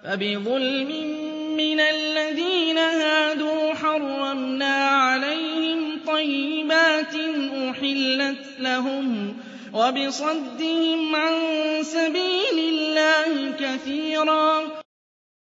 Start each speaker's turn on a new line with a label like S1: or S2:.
S1: فبظلم من الذين هادوا حرمنا عليهم طيبات أحلت لهم وبصدهم عن سبيل الله كثيرا